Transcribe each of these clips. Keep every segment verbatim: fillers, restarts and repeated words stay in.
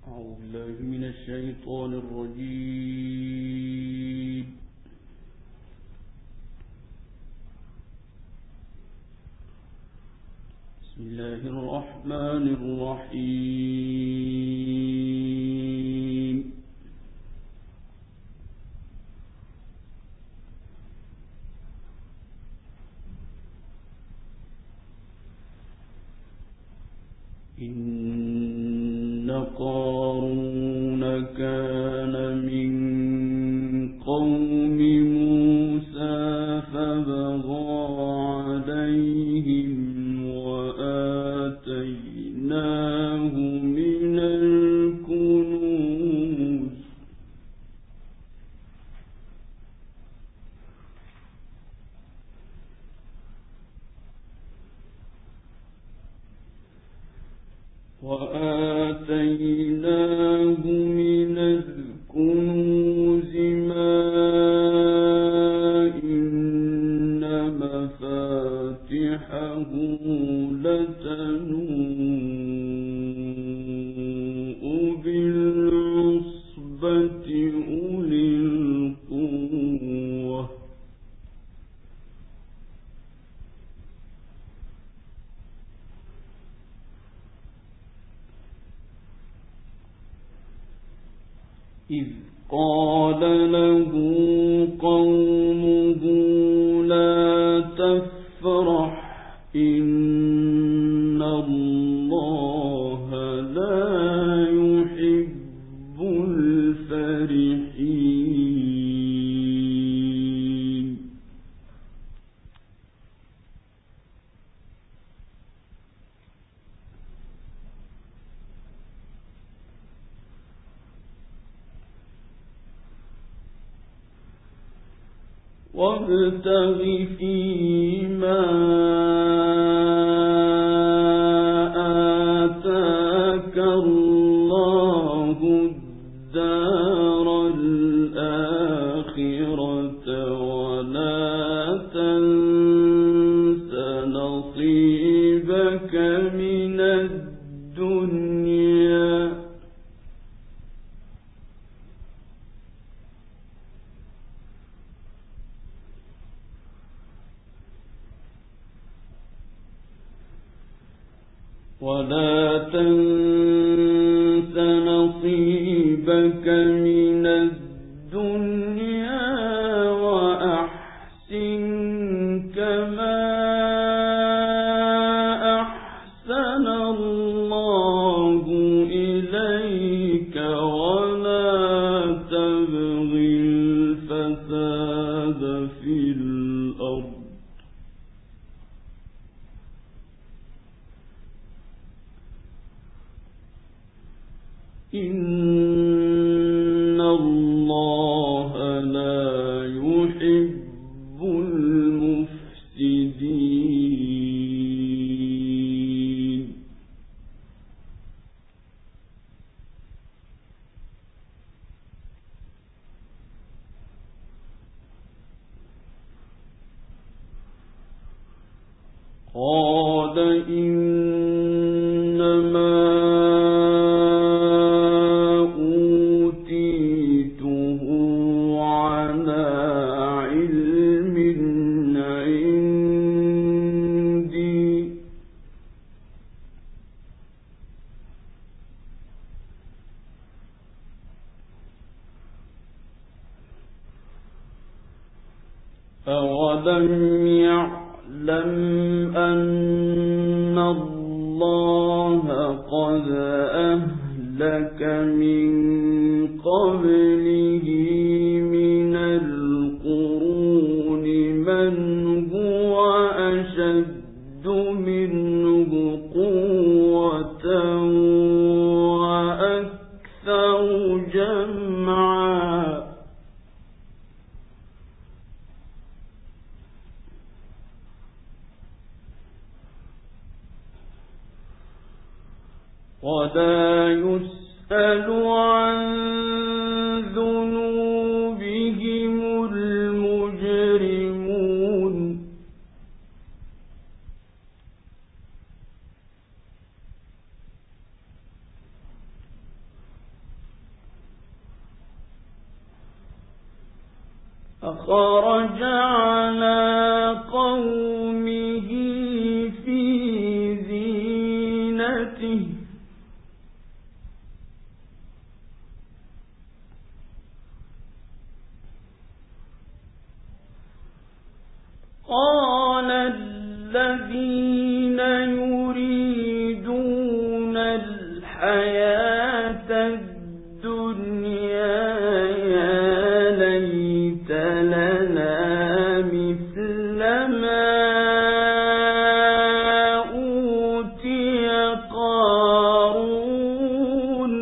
أعوذ بالله من الشيطان الرجيم. بسم الله الرحمن الرحيم. إن قارون كان من قوم موسى فبغى عليهم وآتيناه من الكنوز وآتيناه من الكنوز ما إن مفاتحه لتنوء بالعصبة أولي القوة إذ قال له قومه لا تفرح إن الله لا يحب الفرحين. وابتغ فيما آتاك الله الدار الآخرة ولا تنس نصيبك من الدنيا ولا تنس نصيبك من الدنيا وأحسن كما أحسن الله إليك ولا تبغ الفساد في الأرض إن الله لا يحب المفسدين. قال إنما أولم يعلم أن الله قد أهلك من قبله من القرون من هو أشد منه قوة وأكثر جمعا ولا يسأل عن ذنوبهم المجرمون. فخرج على قومه في زينته قال الذين يريدون الحياة الدنيا يا ليت لنا مثل ما أوتي قارون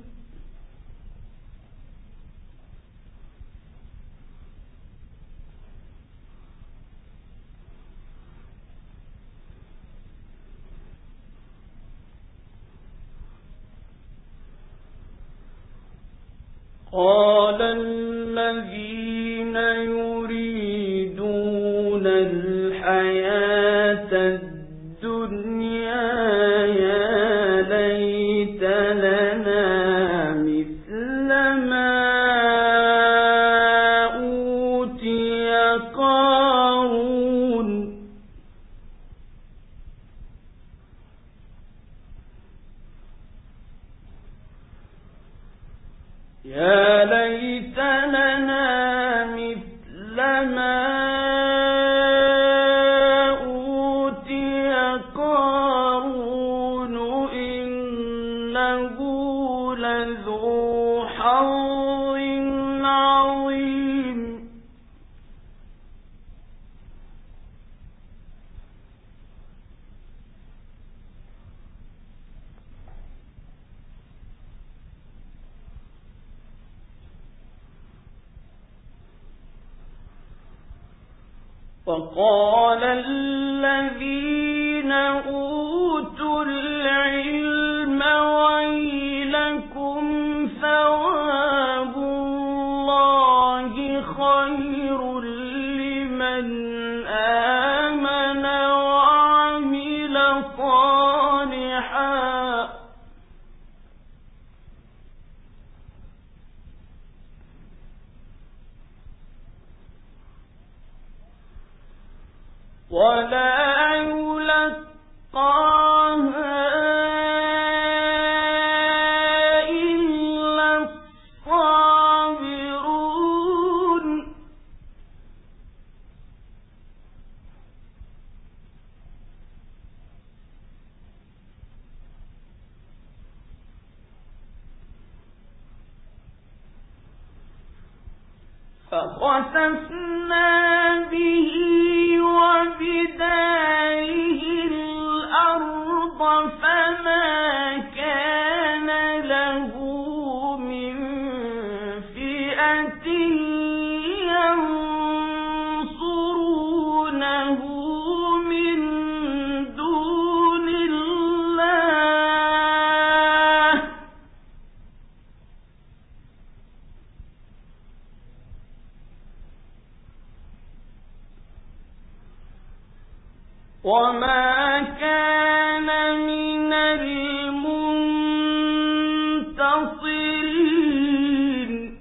قال الذين يريدون الحياة الدنيا يا ليت لنا مثل ما أوتي قارون يا ليت لنا مثل ما أوتي قارون إنه لذو حظ عظيم وقال الذين أوتوا العلم ويلكم ثواب الله خير لمن آمن وعمل صالحا ولا يلقاها إلا الصابرون فخسفنا به وبداره الأرض فما كان له من فئة ينصرونه من دون الله وما كان من المنتصرين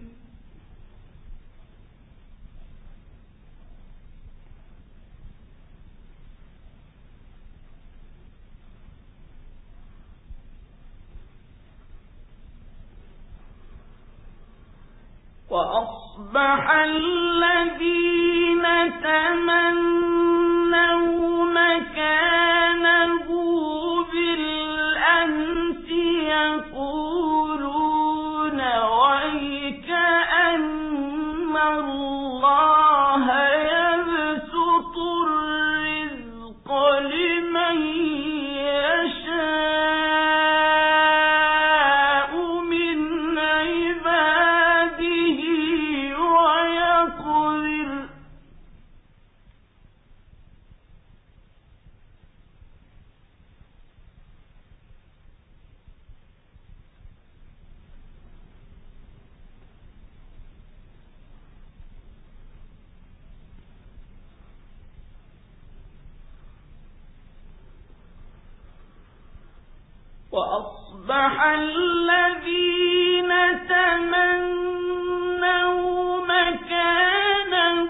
وأصبح الذين تمنوا مكانه بالأمس يقولون ويكأن الله يبسط الرزق لمن يشاء من عباده ويقدر وأصبح الذين تمنوا مكانه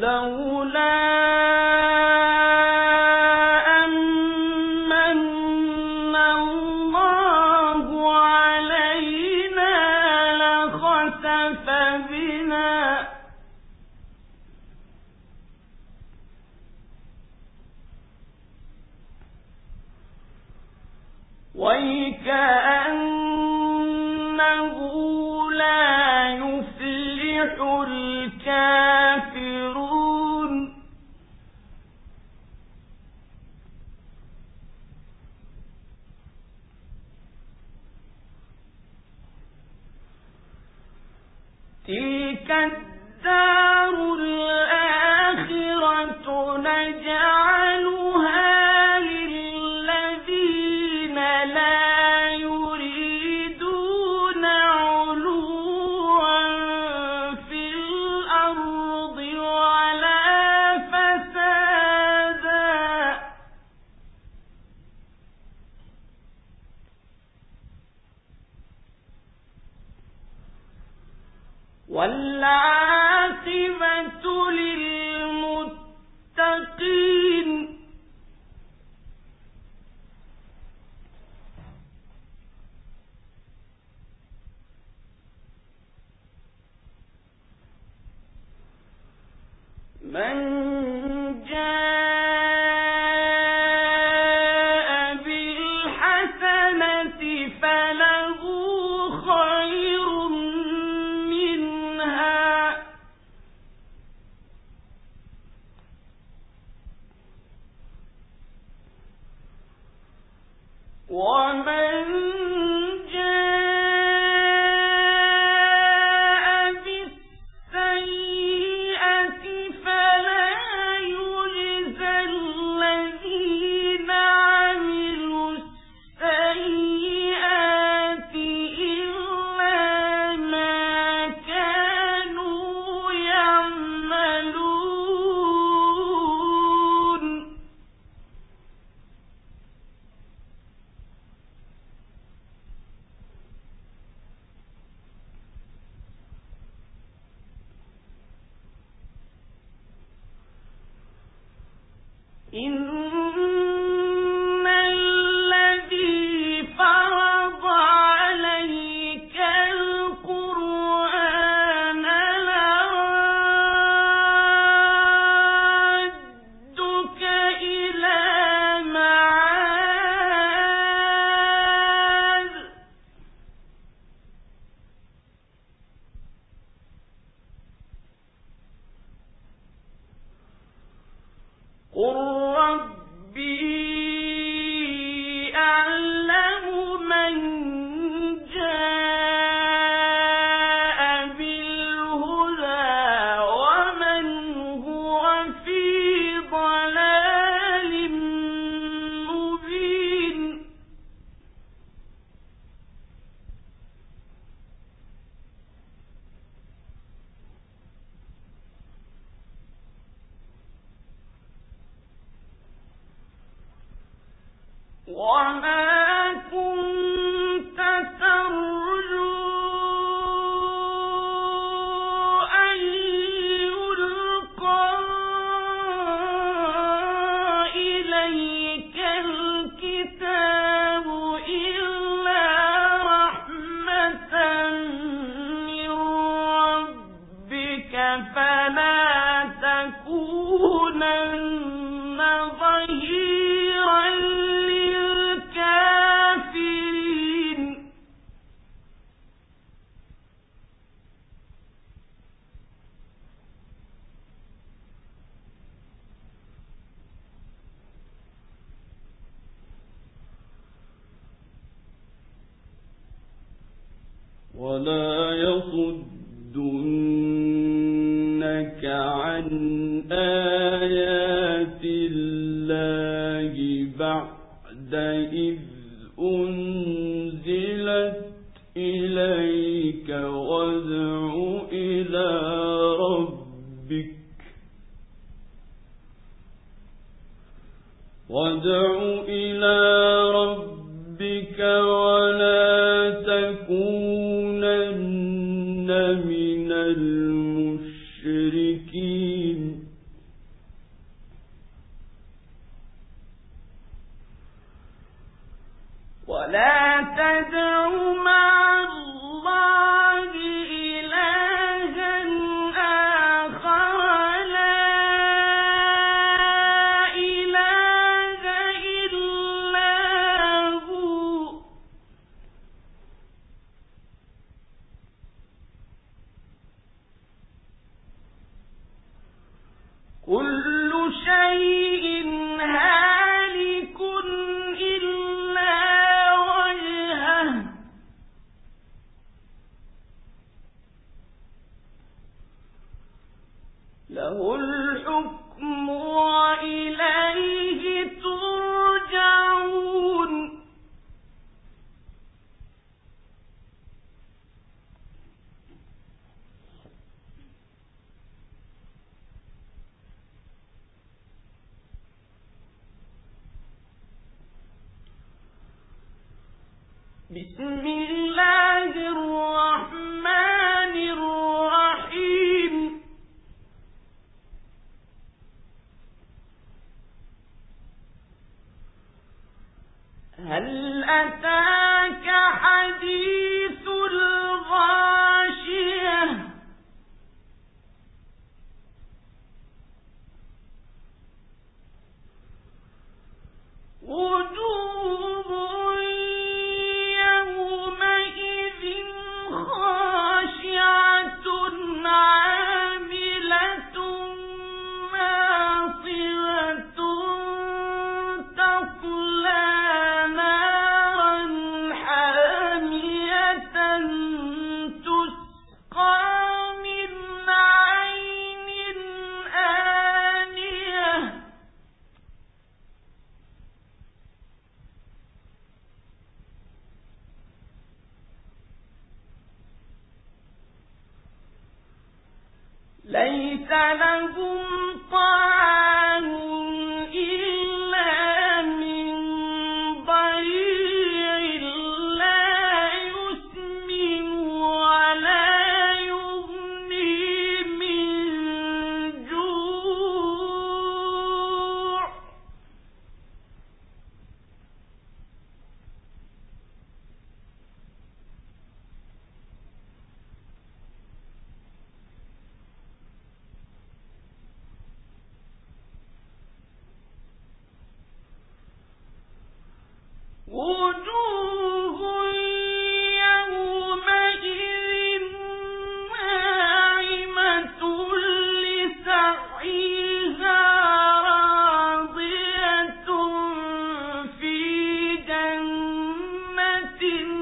لولا أمن الله علينا لخسف بنا وَيْكَأَنَّهُ لَا يُفْلِحُ الْكَافِرُونَ تِلْكَ الدَّارُ الْآخِرَةُ نَجْعَلُهَا لِلَّذِينَ لَا يُرِيدُونَ عُلُوًّا فِي الْأَرْضِ وَلَا فَسَادًا وَالْعَاقِبَةُ لِلْمُتَّقِينَ مَنْ جَاءَ بِالْحَسَنَةِ فَلَهُ خَيْرٌ مِنْهَا وَمَنْ جَاءَ بِالسَّيِّئَةِ فَلَا يُجْزَى الَّذِينَ عَمِلُوا السَّيِّئَاتِ إِلَّا مَا كَانُوا يَعْمَلُونَ إِنَّ الَّذِي فَرَضَ عَلَيْكَ الْقُرْآنَ لَرَادُّكَ إِلَىٰ مَعَادٍ قُل رَّبِّي أَعْلَمُ مَن جَاءَ بِالْهُدَىٰ وَمَنْ هُوَ فِي ضَلَالٍ مُّبِينٍ وَمَا كُنتَ تَرْجُو أَن يُلْقَىٰ إِلَيْكَ الْكِتَابُ إِلَّا رَحْمَةً مِّن رَّبِّكَ فَلَا تَكُونَنَّ ظَهِيرًا لِّلْكَافِرِينَ وَلَا يَصُدُّنَّكَ عَنْ آيَاتِ اللَّهِ بَعْدَ إِذْ أُنزِلَتْ إِلَيْكَ وَادْعُ إِلَىٰ رَبِّكَ وَادْعُ إِلَىٰ رَبِّكَ وَلَا تَكُونَنَّ مِنَ الْمُشْرِكِينَ ولا تدع مع الله إلها آخر لا إله إلا هو كل شيء هالك إلا وجهه له الحكم وإليه ترجعون بسم الله الرحمن الرحيم هل أتاك حديث الغاشية وجوه يومئذ خاشعة عاملة ناصبة تصلى نارا حامية تسقى من عين آنية ليس لهم طعام إلا من ضريع لا يسمن ولا يغني من جوع وجوه يومئذ ناعمة لسعيها راضية في جنة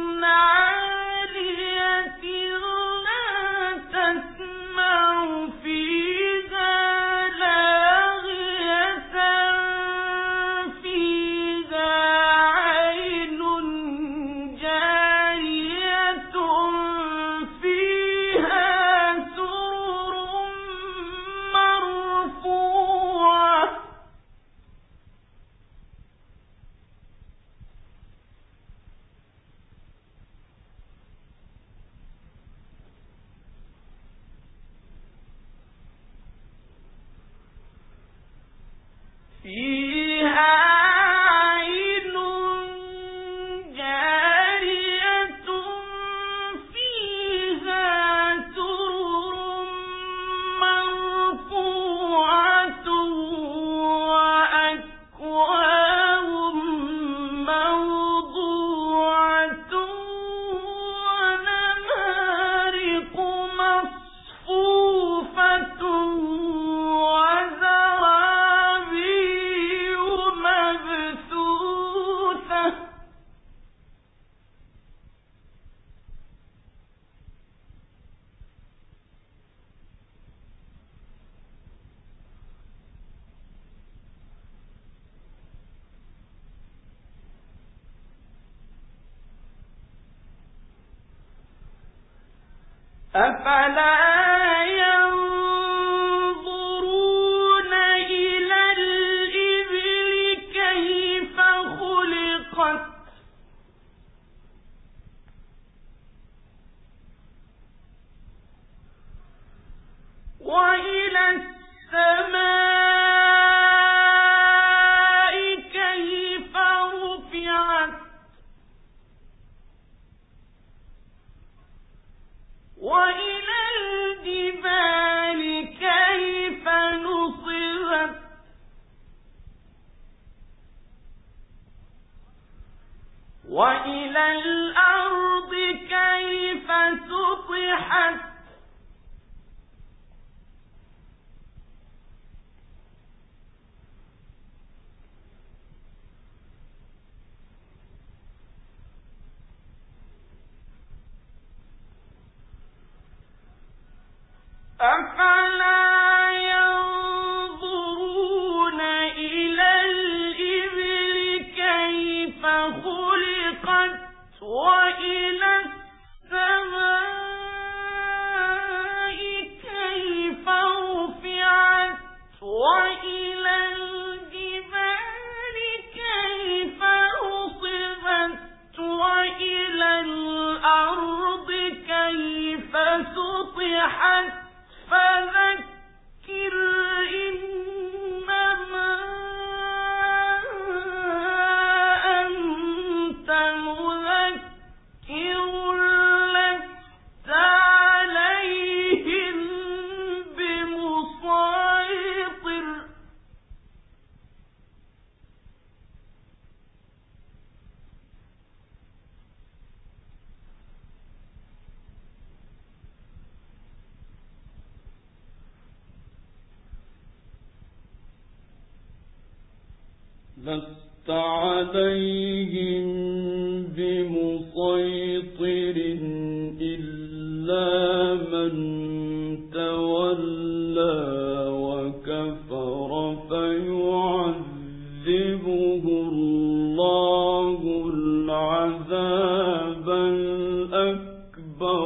عالية لا تسمع فيها لاغية فيها عين جارية فيها سرر مرفوعة فيها عين جارية فيها سرر مرفوعة وأكواب موضوعة ونمارق مصفوفة وزرابي مبثوثة أفلا ينظرون إلى الإبل كيف خلقت وإلى السماء كيف رفعت وإلى الأرض كيف سطحت أفلا ينظرون إلى الإبل كيف خلقت وإلى السماء كيف رفعت وإلى الجبال كيف نصبت وإلى الأرض كيف سطحت فذكر إنما أنت مذكر لست عليهم بمسيطر لست عليهم بمسيطر إلا من تولى وكفر فيعذبه الله العذاب الأكبر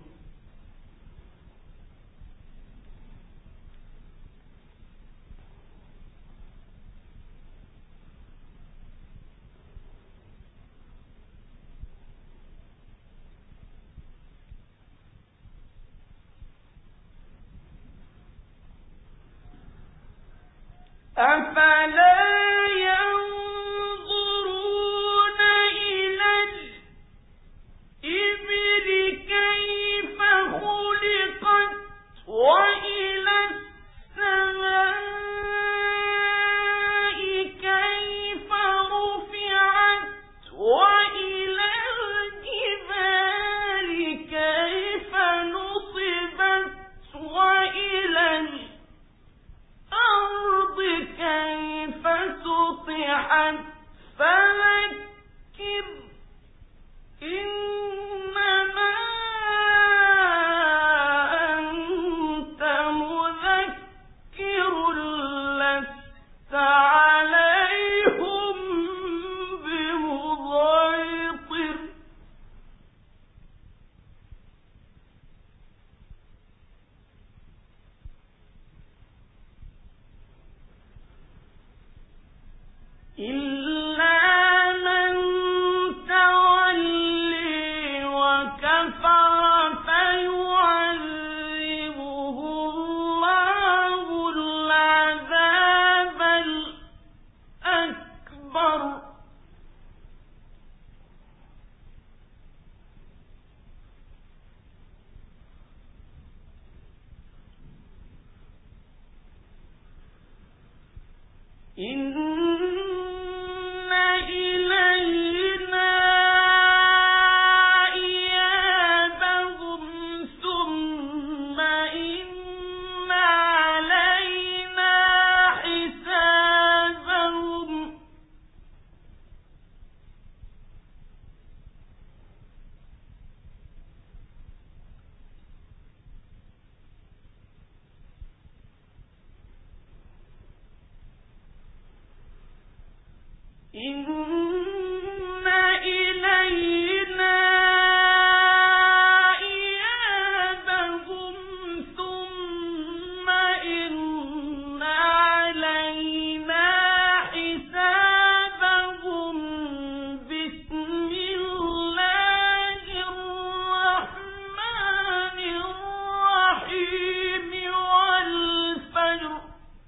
أفلا ينظرون إلى الإبل كيف خلقت وإلى السماء كيف رفعت وإلى الجبال كيف نصبت وإلى الأرض كيف سطحت فذكر إنما أنت مذكر لست عليهم بمسيطر إلا من تولي وكفر فيعذبه الله العذاب الأكبر إن إلينا إيابهم ثم إن علينا حسابهم إن إلينا إيابهم ثم إن علينا حسابهم بسم الله الرحمن الرحيم والفجر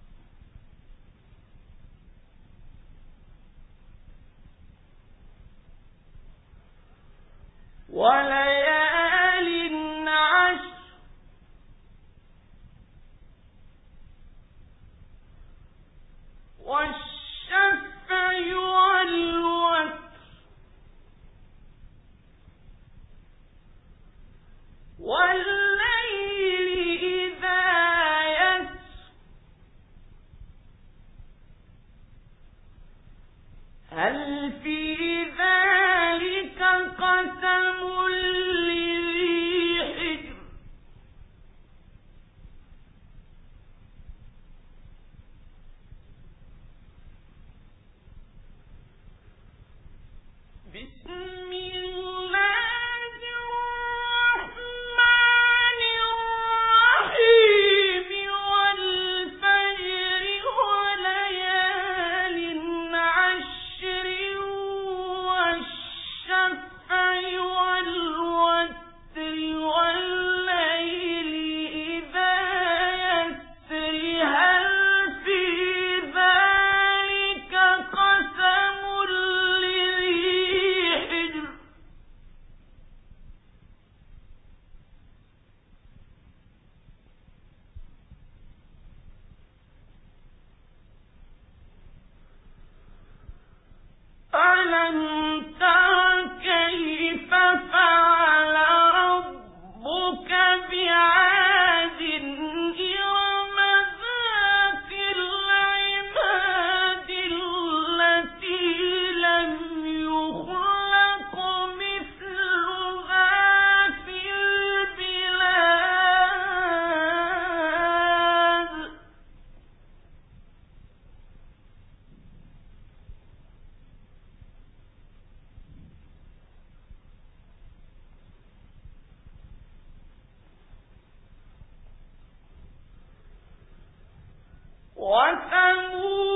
وليال عشر والشفع والوتر هل في ذلك قسم لذي حجر بسم الله الرحمن الرحيم والفجر وليال عشر والشفع والوتر والليل إذا يسر هل في ذلك قسم لذي حجر ألم تر كيف فعل ربك بعاد إرم ذات العماد التي لم يخلق مثلها في البلاد وثمود